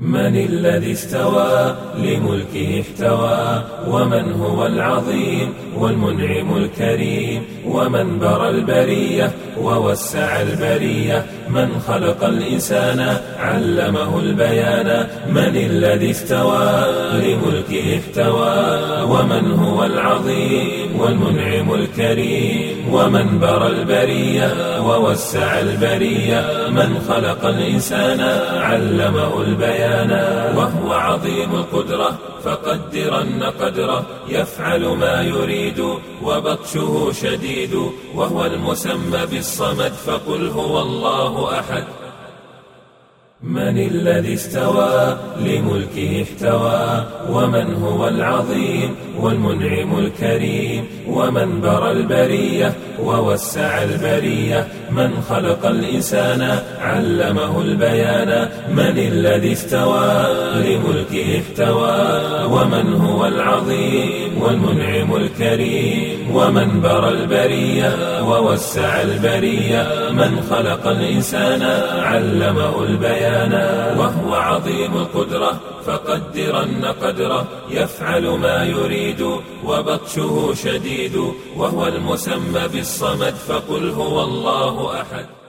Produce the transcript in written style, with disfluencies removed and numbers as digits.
من الذي استوى لملكه احتوى ومن هو العظيم والمنعم الكريم ومن برى البرية ووسع البرية من خلق الإنسان علمه البيان من الذي استوى لملكه احتوى ومن هو العظيم والمنعم الكريم ومن برى البرية ووسع البرية من خلق الإنسان علمه البيان وهو عظيم القدرة فقدرن قدره يفعل ما يريد وبطشه شديد وهو المسمى بالصمد فقل هو الله أحد من الذي استوى لملكه احتوى ومن هو العظيم والمنعم الكريم ومن برى البرية ووسع البرية من خلق الإنسان علمه البيان من الذي استوى لملكه احتوى ومن هو العظيم والمنعم الكريم ومن برى البرية ووسع البرية من خلق الإنسان علمه البيان وهو عظيم القدرة فقدرن قدره يفعل ما يريد وبطشه شديد وهو المسمى بالصمد فقل هو الله أحد.